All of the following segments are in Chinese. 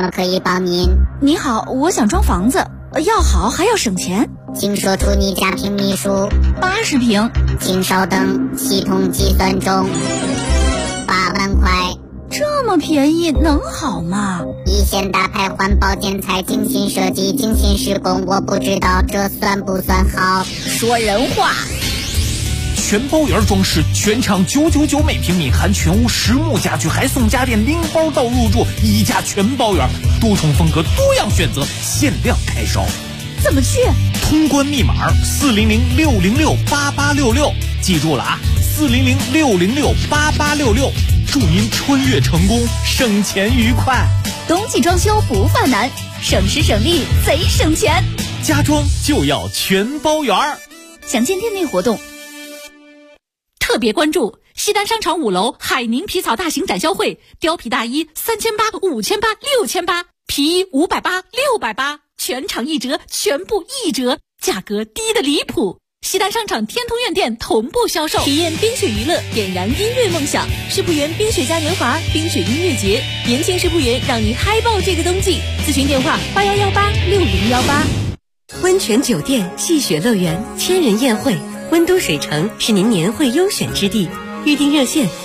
么可以帮您？ 你好，我想装房子，要好还要省钱， 请说出你家平米数。 80平。 请稍等，系统计算中。8万块。 这么便宜能好吗？ 一线大牌环保建材，精心设计，精心施工，我不知道这算不算好。 说人话。 全包圆装饰，全场999每平米，含全屋实木家具，还送家电零包到入住，1家全包圆，多重风格，多样选择，限量开烧。 怎么去？ 通关密码400-606-8866，记住了啊，400-606-8866，祝您穿越成功，省钱愉快。 冬季装修不犯难，省时省力贼省钱， 家装就要全包圆。 详见店内活动。特别关注西单商场5楼海宁皮草大型展销会，貂皮大衣3800、5800、6800，皮衣580、680，全场1折，全部1折，价格低得离谱。西单商场天通苑店同步销售。 体验冰雪娱乐，点燃音乐梦想。世布园冰雪嘉年华冰雪音乐节，年轻世布园让你嗨爆这个冬季。咨询电话81186018。 温泉酒店、戏雪乐园、千人宴会，温都水城是您年会优选之地。预订热线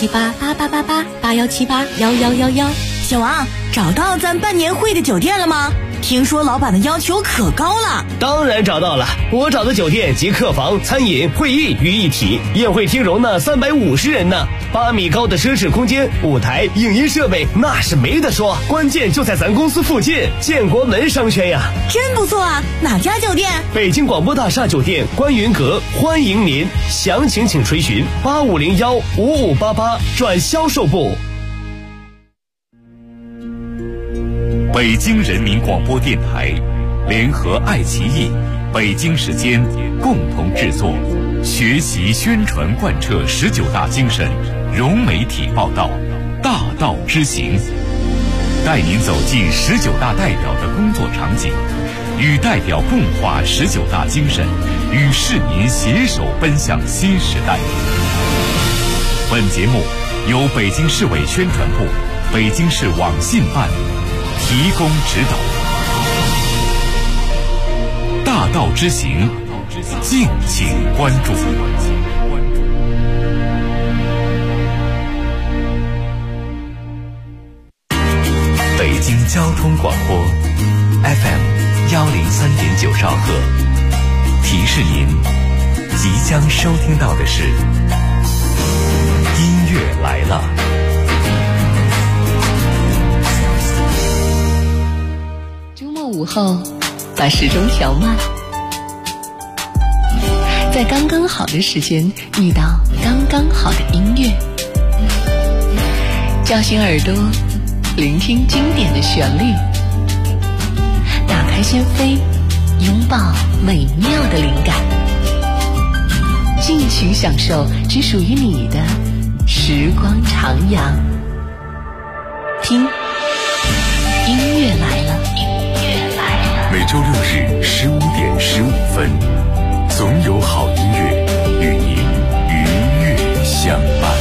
81788888，81781111。 小王，找到咱办年会的酒店了吗？听说老板的要求可高了。 当然找到了，我找的酒店集客房、餐饮、会议于一体，宴会厅容纳350人呢，8米高的奢侈空间，舞台、影音设备那是没得说，关键就在咱公司附近，建国门商圈呀。 真不错啊，哪家酒店？ 北京广播大厦酒店观云阁，欢迎您，详情请垂询8501-5588转销售部。 北京人民广播电台联合爱奇艺、北京时间共同制作，学习宣传贯彻19大精神，融媒体报道，大道之行，带您走进19大代表的工作场景，与代表共话19大精神，与市民携手奔向新时代。本节目由北京市委宣传部、北京市网信办提供指导。大道之行，敬请关注。北京交通广播 FM103.9兆赫，提示您即将收听到的是音乐来了。 午后把时钟调慢，在刚刚好的时间遇到刚刚好的音乐，叫醒耳朵聆听经典的旋律，打开心扉拥抱美妙的灵感，尽情享受只属于你的时光徜徉。听音乐来了。 每周6日15点15分，总有好音乐与您愉悦相伴。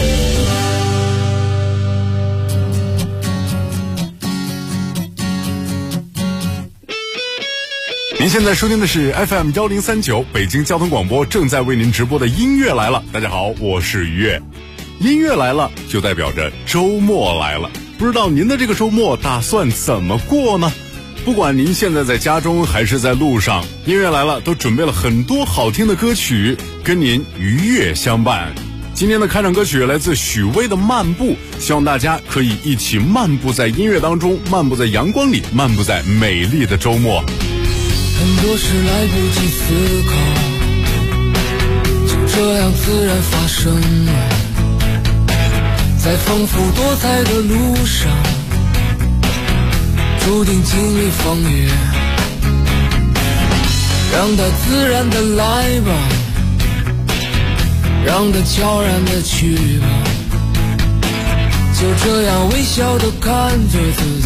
您现在收听的是 FM1039 北京交通广播正在为您直播的音乐来了。大家好，我是于悦。音乐来了就代表着周末来了，不知道您的这个周末打算怎么过呢？不管您现在在家中还是在路上，音乐来了都准备了很多好听的歌曲跟您愉悦相伴。今天的开场歌曲来自许巍的《漫步》，希望大家可以一起漫步在音乐当中，漫步在阳光里，漫步在美丽的周末。 很多事来不及思考，就这样自然发生了，在丰富多彩的路上注定经历风雨，让它自然的来吧，让它悄然的去吧，就这样微笑的看着自己，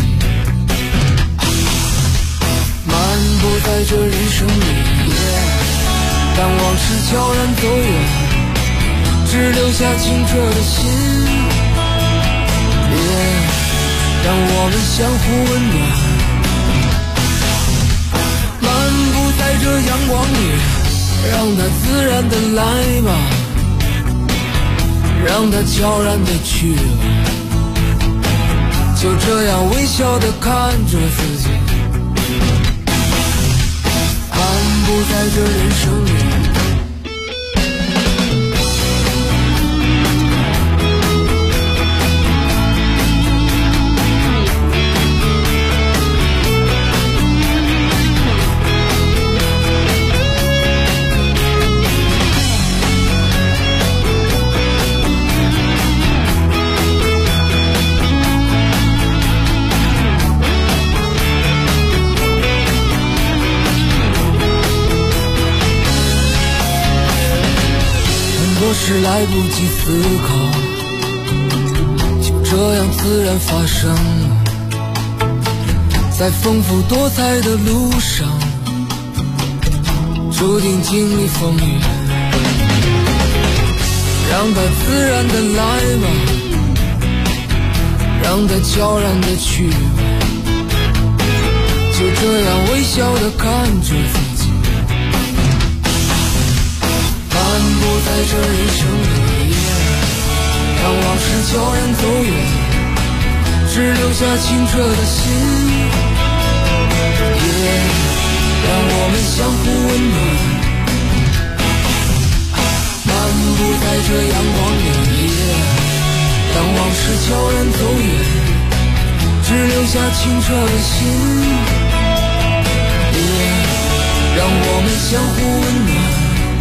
漫步在这人生里，当往事悄然走远，只留下清澈的心， 让我们相互温暖。漫步在这阳光里，让它自然的来吧，让它悄然的去吧，就这样微笑的看着自己，漫步在这人生里。是来不及思考，就这样自然发生了。在丰富多彩的路上，注定经历风雨，让它自然的来吧，让它悄然的去吧，就这样微笑的看着自己，漫步在这人生里，让往事悄然走远，只留下清澈的心，让我们相互温暖。漫步在这阳光里，让往事悄然走远，只留下清澈的心，让我们相互温暖。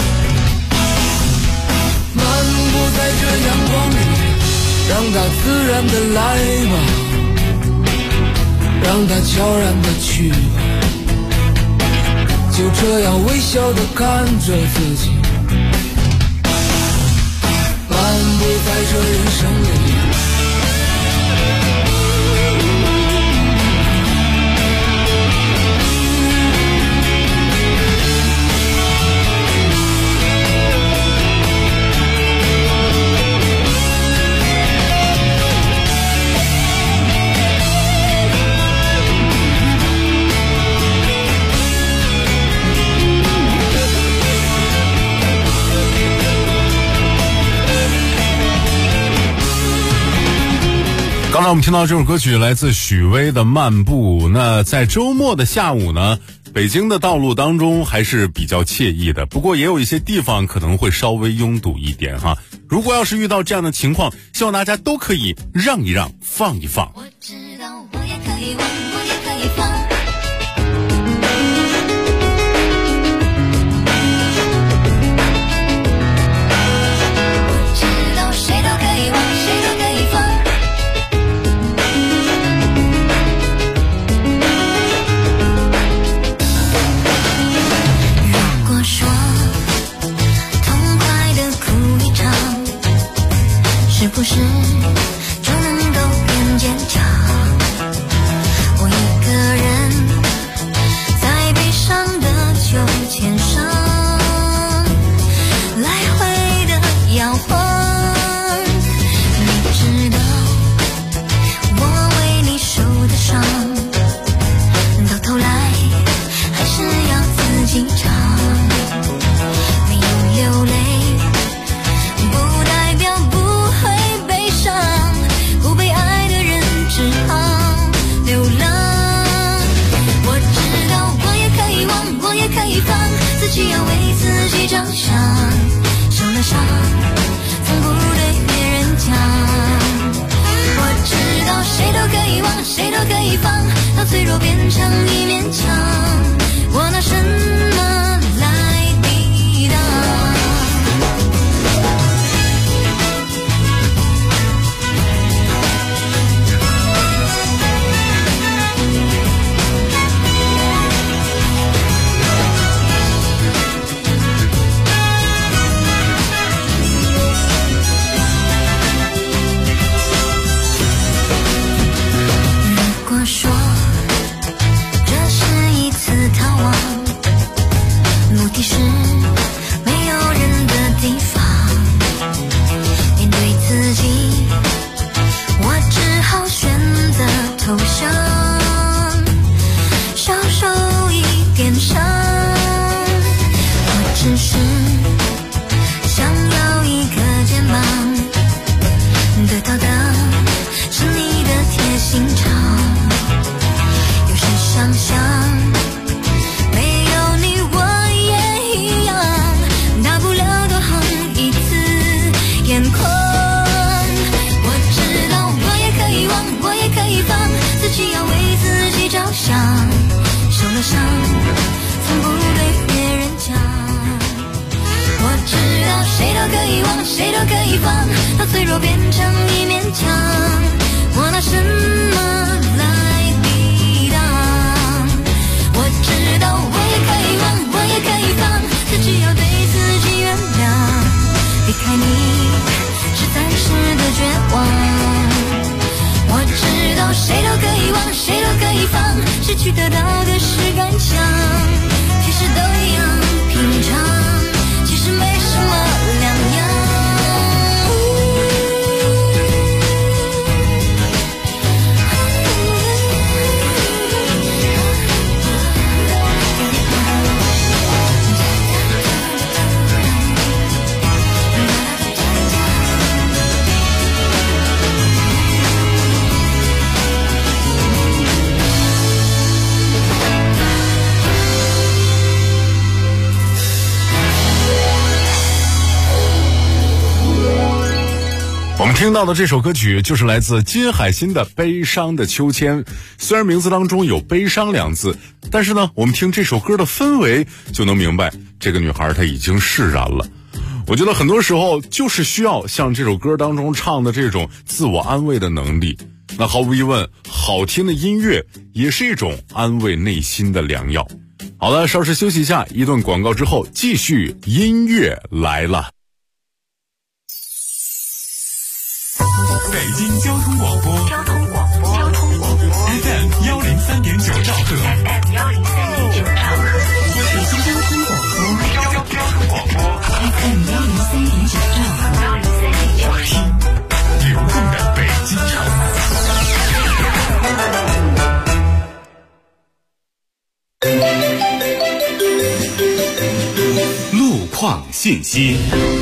在这阳光里，让它自然的来吧，让它悄然的去吧，就这样微笑的看着自己，漫步在这人生里。 刚才我们听到这首歌曲来自许巍的《漫步》。那在周末的下午呢，北京的道路当中还是比较惬意的，不过也有一些地方可能会稍微拥堵一点哈。如果要是遇到这样的情况，希望大家都可以让一让，放一放。 我知道我也可以忘，我也可以放。是不是就能够变坚强？我一个人在悲伤的秋千上来回的摇晃。你知道我为你受的伤，到头来还是要自己尝。没有流泪不代表不不被爱的人只好流浪。我知道我也可以忘，我也可以放，自己要为自己着想。受了伤从不对别人讲。我知道谁都可以忘，谁都可以放，到脆弱变成一面墙，我拿什么来抵挡？说这是一次逃亡，目的是没有人的地方。面对自己，我只好选择伤，从不对别人讲。我知道谁都可以忘，谁都可以放，到脆弱变成一面墙，我拿什么来抵挡？我知道我也可以忘，我也可以放，只需要对自己原谅。离开你是暂时的绝望，我知道谁都可以忘，谁都可以放，失去得到的是感想，其实都一样平常，其实没什么两样。 我们听到的这首歌曲就是来自金海心的《悲伤的秋千》，虽然名字当中有悲伤两字，但是呢，我们听这首歌的氛围就能明白这个女孩她已经释然了。我觉得很多时候就是需要像这首歌当中唱的这种自我安慰的能力。那毫无疑问，好听的音乐也是一种安慰内心的良药。好了，稍事休息一下，一段广告之后继续音乐来了。 北京交通广播FM 103.9兆赫， 北京交通广播 FM 103.9兆赫， 听流动的北京城。路况信息。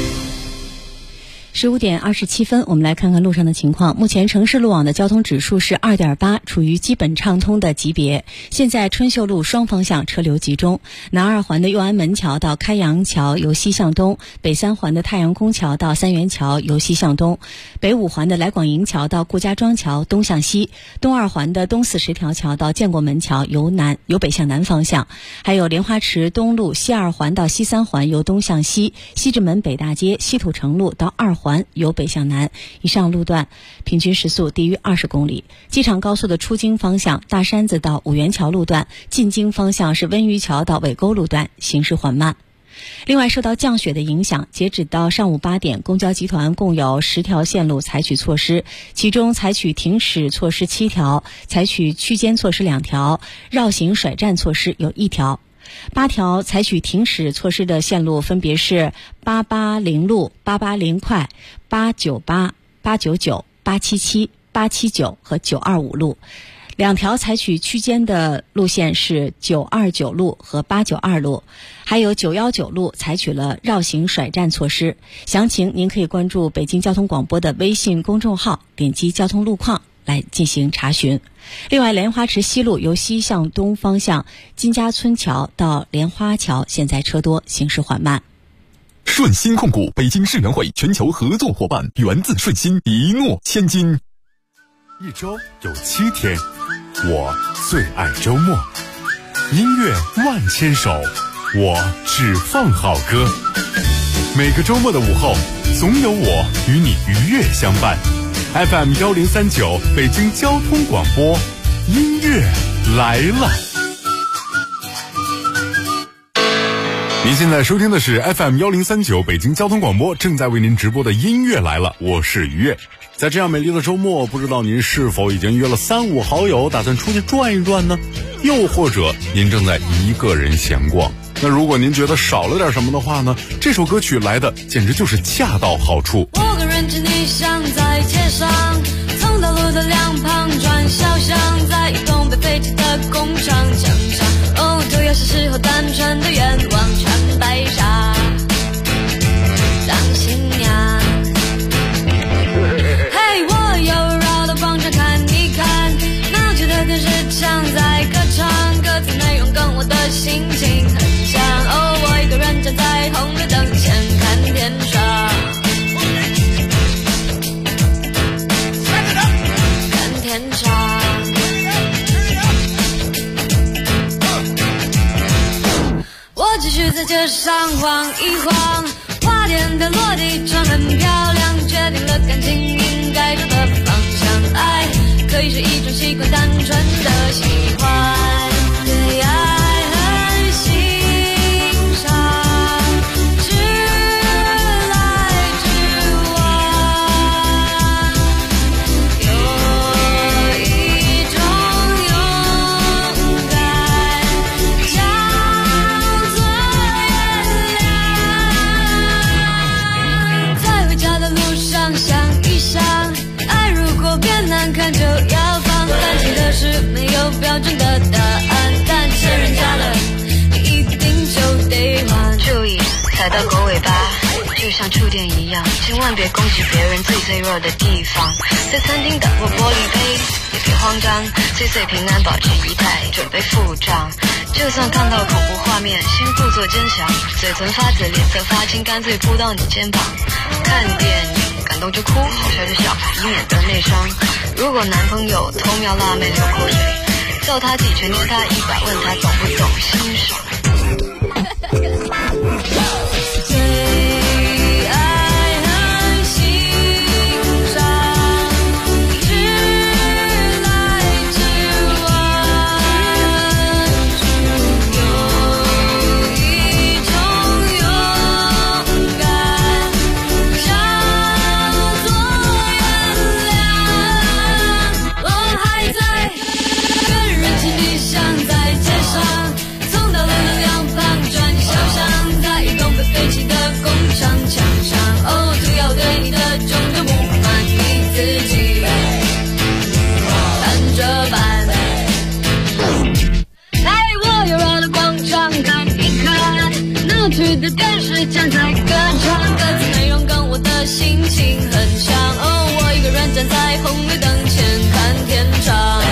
15点27分，我们来看看路上的情况。目前城市路网的交通指数是 2.8， 处于基本畅通的级别。现在春秀路双方向车流集中，南二环的右安门桥到开阳桥由西向东，北三环的太阳宫桥到三元桥由西向东，北五环的来广营桥到顾家庄桥东向西，东二环的东40条桥到建国门桥由北向南方向，还有莲花池东路西二环到西三环由东向西，西直门北大街西土城路到二环由北向南，以上路段平均时速低于20公里。机场高速的出京方向，大山子到五元桥路段，进京方向是温榆桥到尾沟路段，行驶缓慢。另外，受到降雪的影响，截止到上午8点，公交集团共有10条线路采取措施，其中采取停驶措施7条，采取区间措施2条，绕行甩站措施有1条。8条采取停驶措施的线路分别是880路、880快、898、899、877、879和925路。2条采取区间的路线是929路和892路，还有919路采取了绕行甩站措施。详情您可以关注北京交通广播的微信公众号，点击交通路况来进行查询。另外，莲花池西路由西向东方向金家村桥到莲花桥现在车多，行驶缓慢。 顺鑫控股北京世园会全球合作伙伴，源自顺鑫，一诺千金。 一周有7天，我最爱周末。音乐万千首，我只放好歌。每个周末的午后，总有我与你愉悦相伴。FM 1039北京交通广播，音乐来了。您现在收听的是 FM 1039北京交通广播，正在为您直播的音乐来了，我是愉悦。在这样美丽的周末，不知道您是否已经约了3、5好友打算出去转一转呢？又或者您正在一个人闲逛？那如果您觉得少了点什么的话呢，这首歌曲来的简直就是恰到好处。 我跟人之逆向在街上，从道路的两旁转小巷，在东北废弃的工厂墙上，哦，就有些时候单纯的愿望穿白纱当新娘。嘿，我又绕到广场看一看，闹剧的电视墙在歌唱，歌词内容跟我的心情很像。哦，我一个人站在红绿灯前看天上，看天上。 在街上晃一晃，花店的落地窗很漂亮，决定了感情应该走的方向。爱可以是一种习惯，单纯的喜欢，对爱很欣赏，直来直往，有一种勇敢叫做原谅。在回家的路上想一想，爱如果变难看就要放，担心的是没有标准的答案，但欠人家的你一定就得还。 注意踩到狗尾巴，就像触电一样，千万别攻击别人最脆弱的地方。在餐厅打破玻璃杯也别慌张，岁岁平安保持仪态，准备付账。就算看到恐怖画面，先故作坚强，嘴唇发紫脸色发青，干脆扑到你肩膀。看电影感动就哭，好笑就笑，以免得内伤。如果男朋友偷瞄辣妹流口水，揍他几拳，捏他100，问他懂不懂欣赏。 对爱很欣赏，直来直往，有一种勇敢叫做原谅。我还在跟人情理想在街上，从道路的两旁转小巷，在一栋被废弃的工厂墙上，哦，主要对你的种种不满意，自己看着办。在我悠绕的广场看一看，闹区的电视墙在歌唱，歌词内容跟我的心情很像，哦，我一个人站在红绿灯前看天长。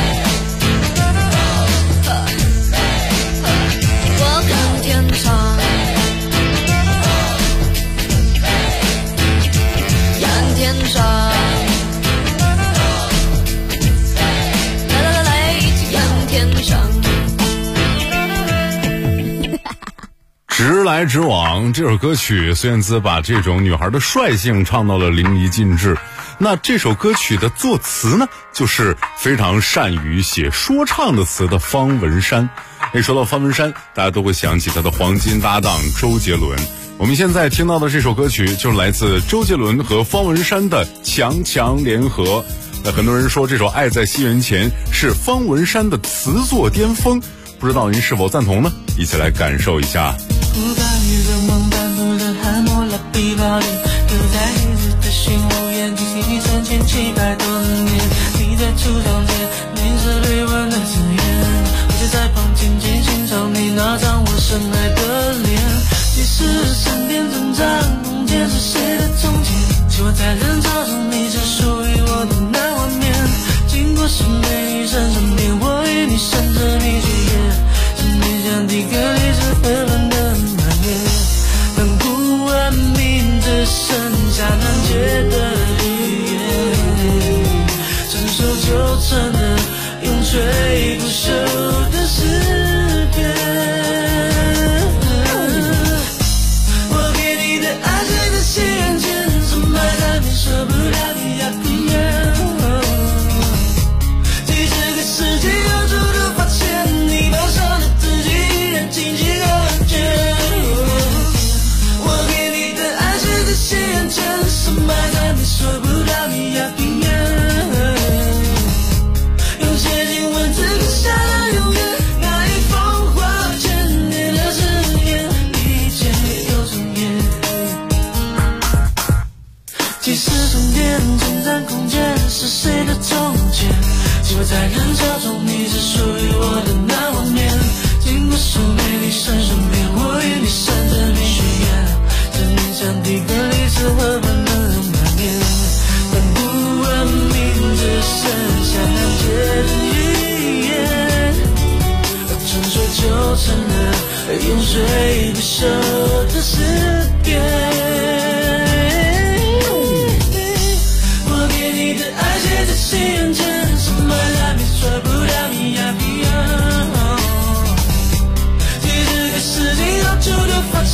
我看天长，看天长，来来来来，一起看天长。 直来直往这首歌曲，孙燕姿把这种女孩的率性唱到了淋漓尽致。那这首歌曲的作词呢，就是非常善于写说唱的词的方文山。说到方文山，大家都会想起他的黄金搭档周杰伦。我们现在听到的这首歌曲就是来自周杰伦和方文山的强强联合。那很多人说这首《爱在西元前》是方文山的词作巅峰，不知道您是否赞同呢？一起来感受一下。 不敢与的梦，半途的汗墨拉比宝莲，留在日子的心无言，距离3700多年。你在初中间，凝视泪吻的字眼，我就在旁静静欣赏你那张我深爱的脸。即使身边挣扎，梦见是谁的从前，希望在人潮中你是属于我的那画面。经过是美女身身边，我与你闪着你去演，是你像第个历史纷乱的满月，当不完明只剩下难解的语言，成熟就成了永垂不朽的诗篇。我给你的爱随着西元前，深埋在你舍不了的鸦片，几十个世纪有处都发现，你报上的自己依然清晰可见。我给你的爱随着西元前，深埋在你舍不了的鸦片，用写进文字刻下了永远，那一封话千年的誓言，一切又重演。即使终点存在空间，是谁的从前，希望在人潮中你是属于我的那画面。经过数美丽身身边，我与你闪着你许愿，这年像第个历史和本能满面，但不完明只剩下难解的语言，传说就成了永垂不朽的诗篇。我给你的爱写在西元前，深埋在你舍不了的鸦片，几十个世纪后就发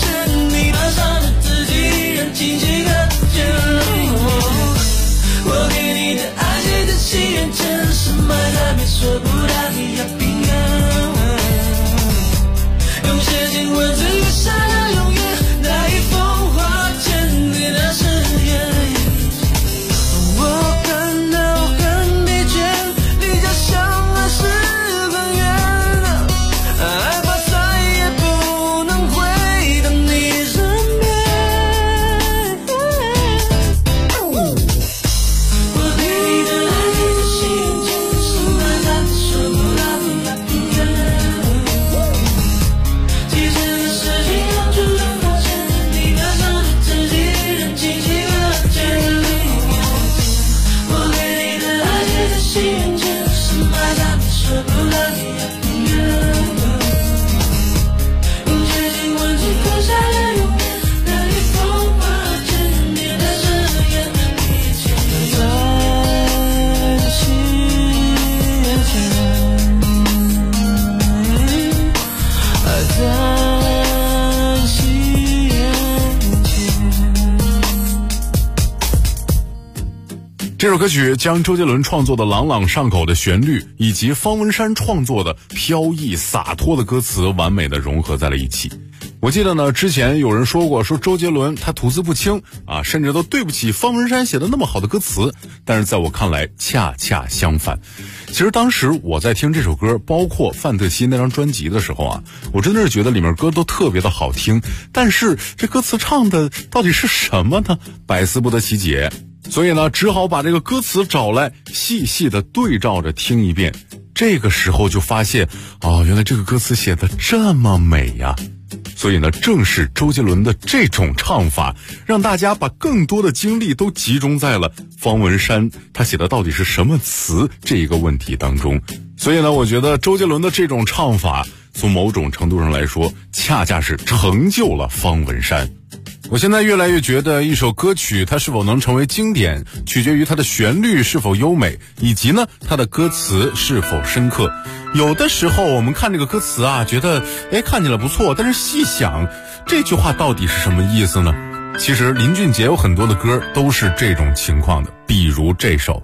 这首歌曲将周杰伦创作的朗朗上口的旋律以及方文山创作的飘逸洒脱的歌词完美的融合在了一起。我记得呢，之前有人说过，说周杰伦他吐字不清啊，甚至都对不起方文山写的那么好的歌词。但是在我看来恰恰相反。其实当时我在听这首歌，包括范特西那张专辑的时候啊，我真的是觉得里面歌都特别的好听，但是这歌词唱的到底是什么呢？百思不得其解。所以呢，只好把这个歌词找来细细的对照着听一遍。这个时候就发现原来这个歌词写的这么美呀。所以呢，正是周杰伦的这种唱法，让大家把更多的精力都集中在了方文山他写的到底是什么词这一个问题当中。所以呢，我觉得周杰伦的这种唱法从某种程度上来说，恰恰是成就了方文山。我现在越来越觉得一首歌曲它是否能成为经典，取决于它的旋律是否优美，以及呢它的歌词是否深刻。有的时候我们看这个歌词啊，觉得看起来不错，但是细想这句话到底是什么意思呢？其实林俊杰有很多的歌都是这种情况的，比如这首。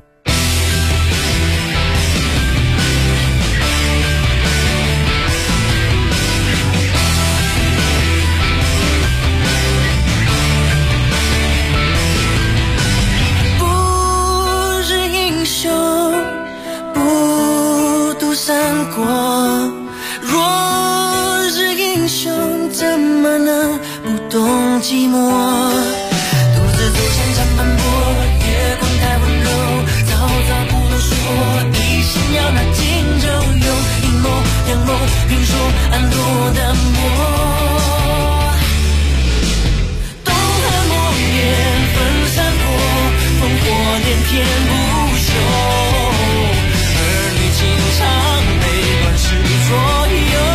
寂寞，独自走向长坂坡，月光太温柔，早早不啰嗦，一心要拿金就用阴谋阳谋评说暗落的墨，冬寒末年分散过，烽火连天不休，儿女情长悲断世左右。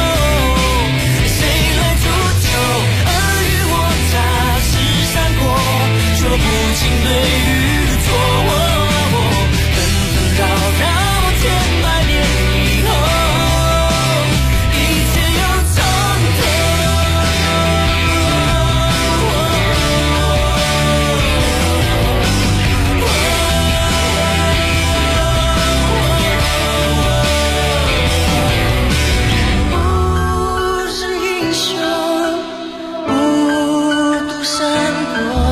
说不清对与错，纷纷扰扰千百年以后，一切又从不是英雄，不渡山坡。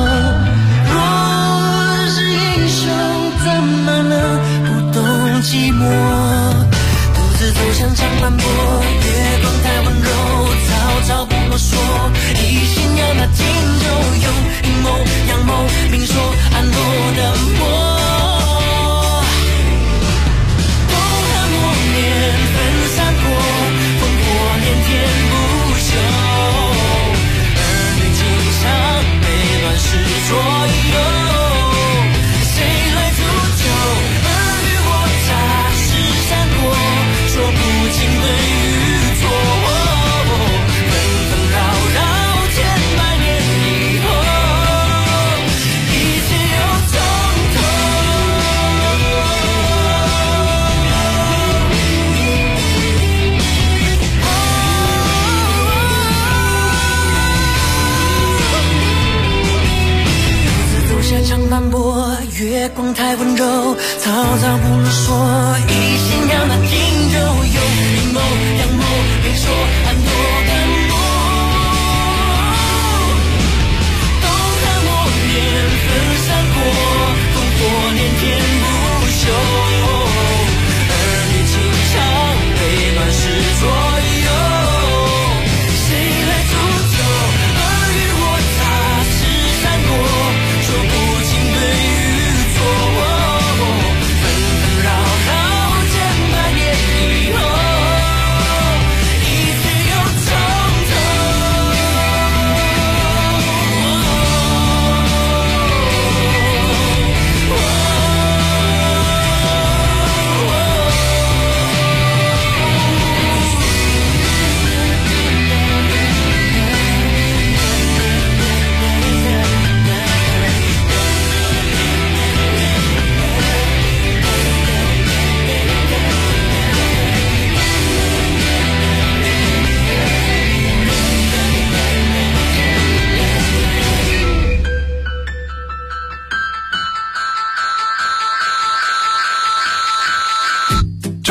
寂寞，独自走向长坂坡，月光太温柔，草草不啰嗦，一心要拿金就用阴谋阳谋明说暗落的墨，冬寒末年分散过，烽火连天不休，儿女情长悲断世左右。说不清对与错，纷纷扰扰千百年以后，一切又从头。独自走下长坂坡，月光太温柔，草草不啰嗦，一心要拿金就用阴谋阳谋别说暗落的墨，冬寒末年分散过，烽火连天不休，儿女情长悲断世左右，谁来诅咒尔虞我诈是闪过，说不清对与错，纷纷扰扰千百年以后，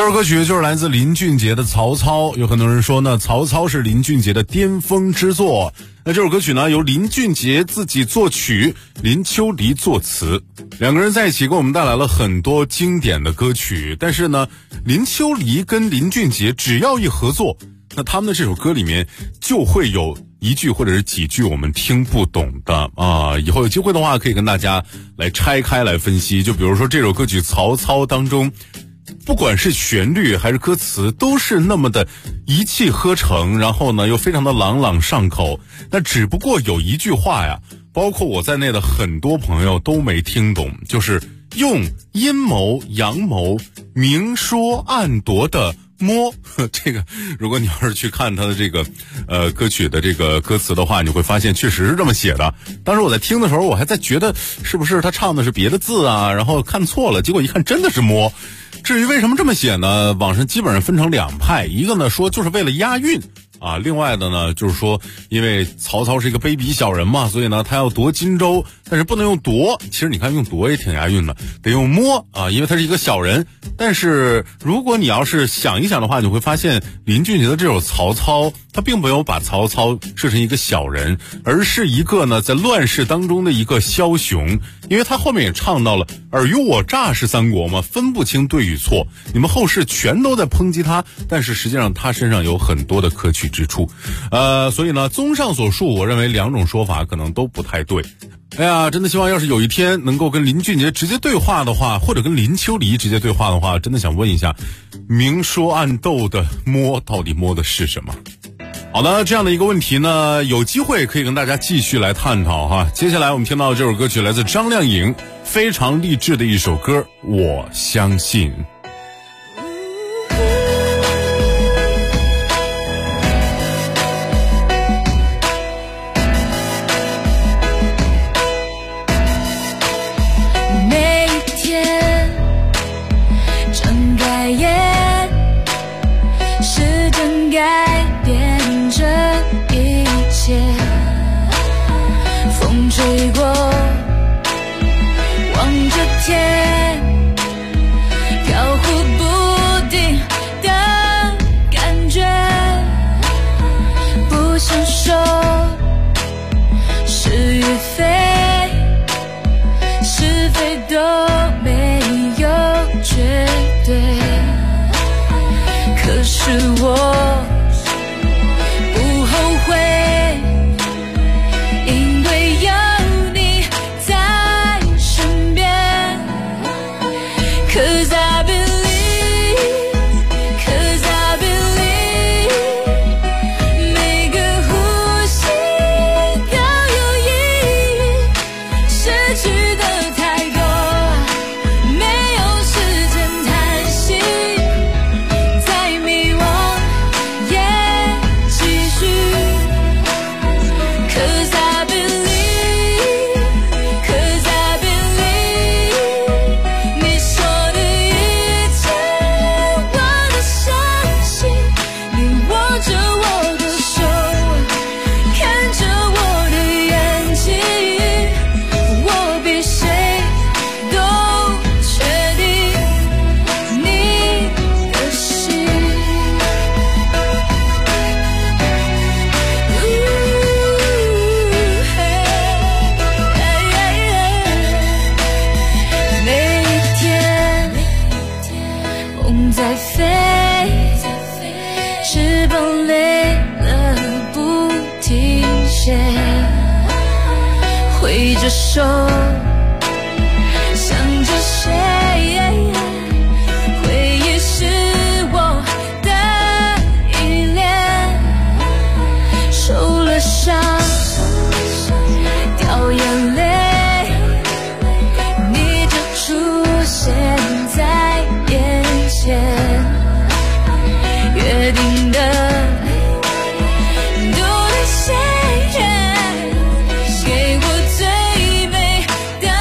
首歌曲就是来自林俊杰的《曹操》。有很多人说呢，曹操是林俊杰的巅峰之作。那这首歌曲呢，由林俊杰自己作曲，林秋离作词，两个人在一起给我们带来了很多经典的歌曲。但是呢，林秋离跟林俊杰只要一合作，那他们的这首歌里面就会有一句或者是几句我们听不懂的啊。以后有机会的话，可以跟大家来拆开来分析。就比如说这首歌曲《曹操》当中，不管是旋律还是歌词，都是那么的一气呵成，然后呢又非常的朗朗上口。那只不过有一句话呀，包括我在内的很多朋友都没听懂，就是用阴谋阳谋明说暗夺的摸。这个如果你要是去看他的这个歌曲的这个歌词的话，你会发现确实是这么写的。当时我在听的时候，我还在觉得是不是他唱的是别的字啊，然后看错了，结果一看真的是摸。至于为什么这么写呢，网上基本上分成两派，一个呢说就是为了押韵啊，另外的呢就是说因为曹操是一个卑鄙小人嘛，所以呢他要夺荆州，但是不能用夺，其实你看用夺也挺押韵的，得用摸啊，因为他是一个小人。但是如果你要是想一想的话，你会发现林俊杰的这首曹操，他并没有把曹操设成一个小人，而是一个呢在乱世当中的一个枭雄。因为他后面也唱到了尔虞我诈是三国嘛，分不清对与错，你们后世全都在抨击他，但是实际上他身上有很多的可取之处。所以呢综上所述，我认为两种说法可能都不太对。哎呀，真的希望要是有一天能够跟林俊杰直接对话的话，或者跟林秋离直接对话的话，真的想问一下，明说暗斗的摸到底摸的是什么？好的，这样的一个问题呢，有机会可以跟大家继续来探讨哈。接下来我们听到的这首歌曲来自张靓颖，非常励志的一首歌，我相信。 每一天睁开眼，时针改变这一切，风吹过，望着天，飘忽不定的感觉，不想说是与非，是非都没有绝对，可是我不后悔，因为有你在身边。 Cause I believe, cause I believe， 每个呼吸都有意义，失去的太多，没有时间叹息，再迷惘也继续。Cause I believe, cause I believe， 你说的一切我都相信，你握着我的手，看着我的眼睛，我比谁都确定你的心。每一天梦在飞，翅膀累了不停歇，挥着手想着谁，回忆是我的依恋，受了伤掉眼泪，你就出现在眼前，约定的都兑现，给我最美的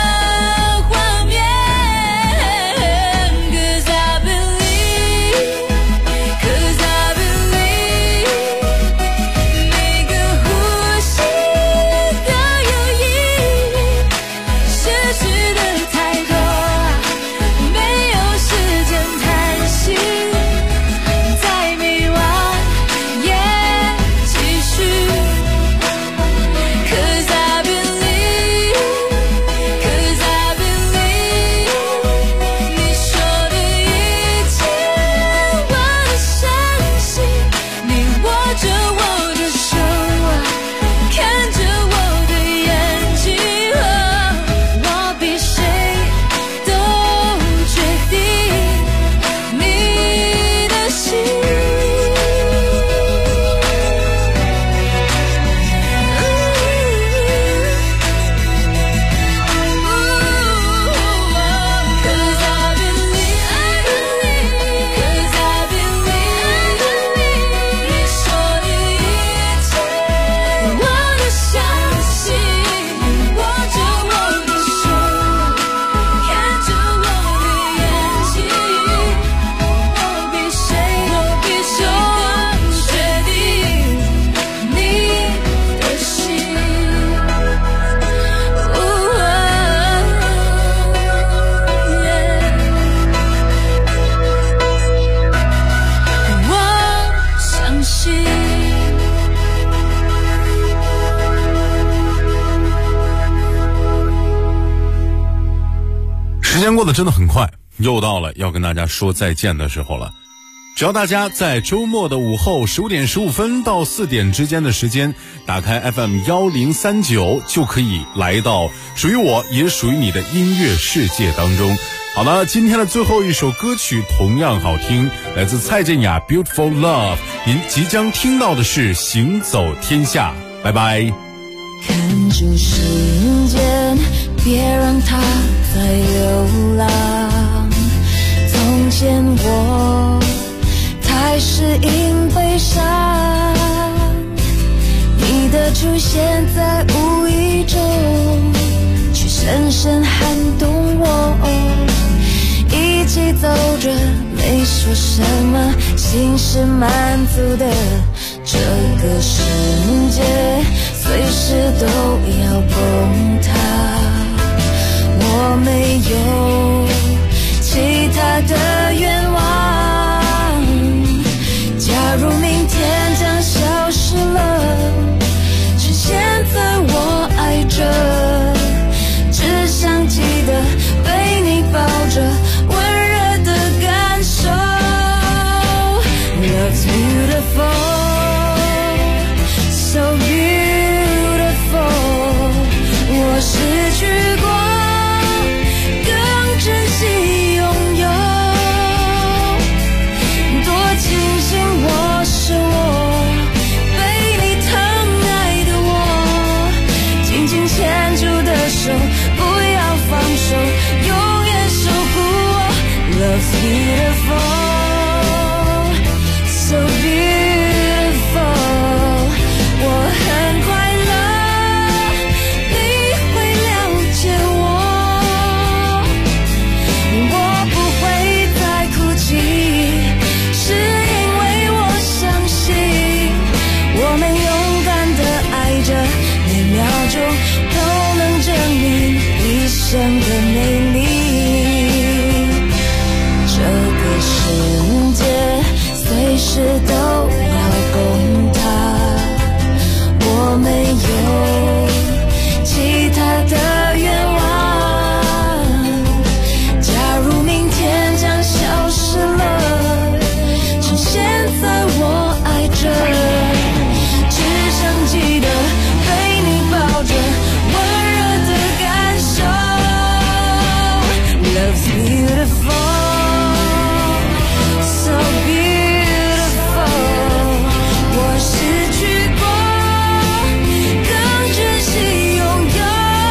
间过得真的很快，又到了要跟大家说再见的时候了。只要大家在周末的午后15点15分到4点之间的时间，打开 FM1039，就可以来到属于我也属于你的音乐世界当中。好了，今天的最后一首歌曲同样好听，来自蔡健雅 Beautiful Love， 您即将听到的是行走天下。拜拜。 看住时间，别让它再流浪。从前我太适应悲伤，你的出现在无意中却深深撼动我，一起走着没说什么，心是满足的。这个世界随时都要崩塌，我没有其他的愿望。假如明天将消失了，趁现在我爱着，只想记得被你抱着，温热的感受。Love's beautiful, so beautiful， 我失去过，更珍惜拥有。多庆幸我是我，被你疼爱的我，紧紧牵住的手，不要放手，永远守护我。Love's beautiful, so beautiful， 我很快乐，你会了解我，我不会再哭泣，是因为我相信我们勇敢的爱着，每秒钟都能证明一生的美丽。这个世界随时都要崩塌，我没有其他的愿望。假如明天将消失了，趁现在我爱着，只想记得被你抱着，温热的感受。Love's beautiful, so beautiful， 我失去过，更珍惜拥有。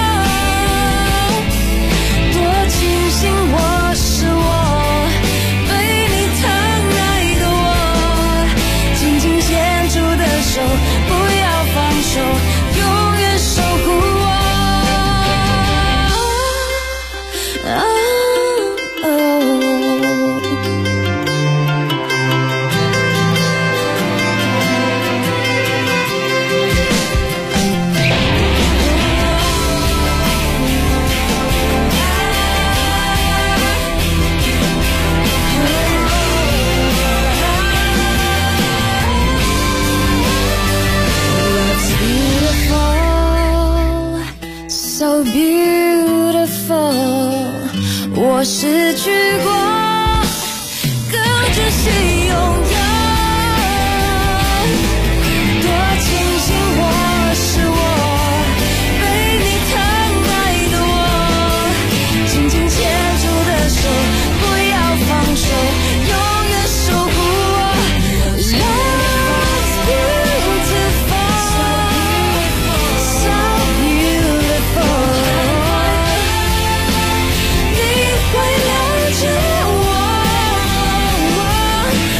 多庆幸我是我，被你疼爱的我，紧紧牵住的手，不要放手，永远守护我。So beautiful， 我失去过，更珍惜拥有。多庆幸我是我，被你疼爱的我，紧紧牵住的手，不要放手，永远守护我。Love's beautiful, so beautiful， 你会了解我，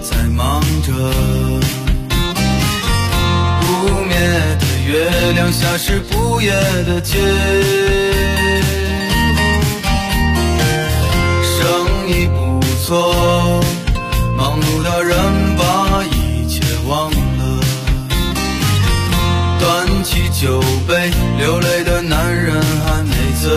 在忙着。不灭的月亮下是不夜的街，生意不错，忙碌的人把一切忘了，端起酒杯，流泪的男人还没醉。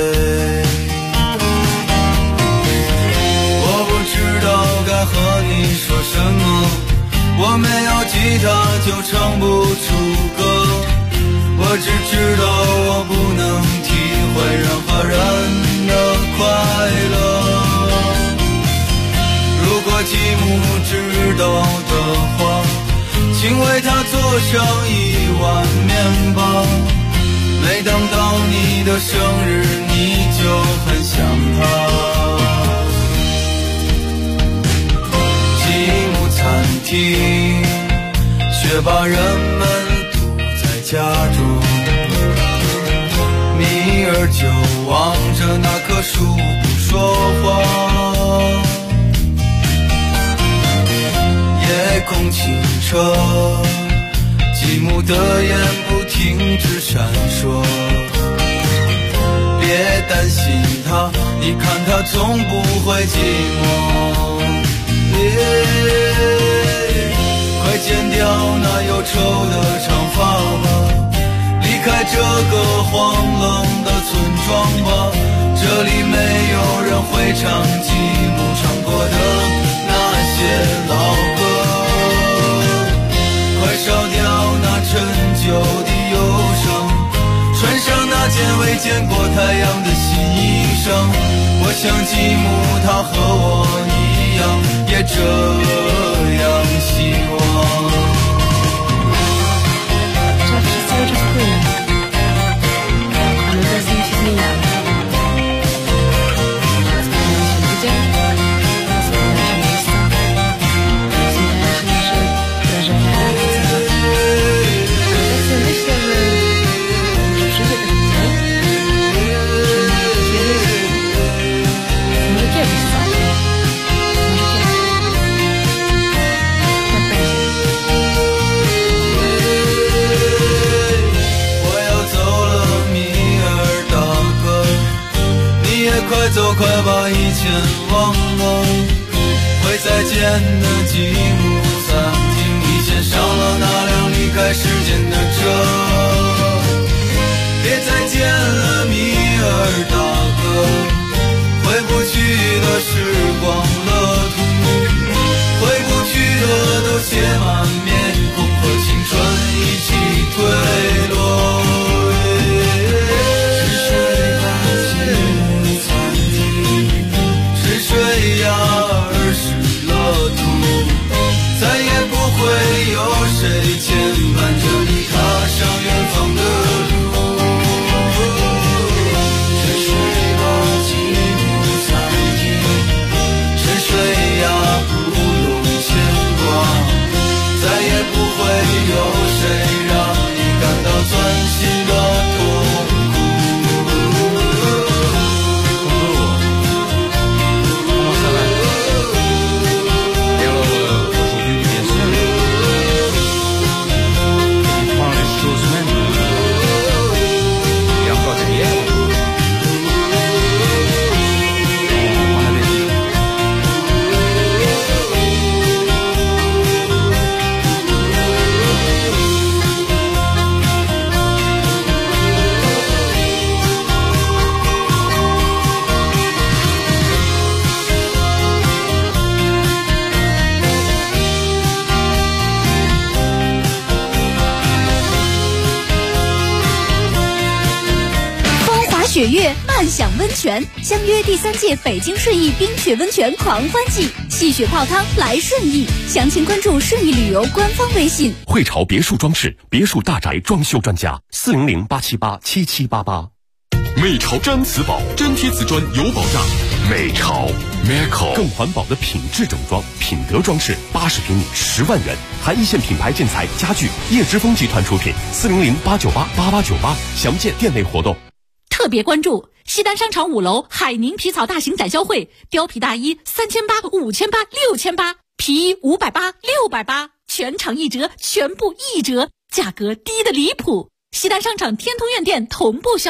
我不知道该和你说什么，我没有吉他就唱不出歌，我只知道我不能体会任何人的快乐。如果继母知道的话，请为他做上一碗面包，每当到你的生日你就很想他。继母餐厅，却把人们堵在家中，米儿就望着那棵树不说话。夜空清澈，继母的眼不停止闪烁。别担心他，你看他从不会寂寞。快剪掉那忧愁的长发吧，离开这个荒冷的村庄吧，这里没有人会唱继母唱过的那些老歌。快烧掉那陈旧的忧伤，穿上那件未见过太阳的新衣裳。我想继母她和我一样，也这样希望。快走，快把以前忘了，会再见的继母餐厅，你先上了那辆离开时间的车。别再见了米尔大哥，回不去的时光乐土，回不去的都写满面孔，和青春一起坠落。水呀儿时乐土，再也不会有谁牵绊着你踏上远方的路。沉睡吧继母餐厅，沉睡呀不用牵挂，再也不会有谁让你感到钻心的痛苦。 雪月漫享温泉，相约第3届北京顺义冰雪温泉狂欢季，戏雪泡汤来顺义，详情关注顺义旅游官方微信。 汇潮别墅装饰，别墅大宅装修专家，400-878-7788。美潮毡瓷宝，粘贴瓷砖有保障。美潮 Meco 更环保的品质整装，品德装饰，80平米10万元，还一线品牌建材家具，叶之峰集团出品，400-898-8898，详见店内活动。 特别关注西单商场5楼海宁皮草大型展销会，貂皮大衣3800、5800、6800， 皮衣580、680，全场1折，全部1折，价格低得离谱。西单商场天通苑店同步销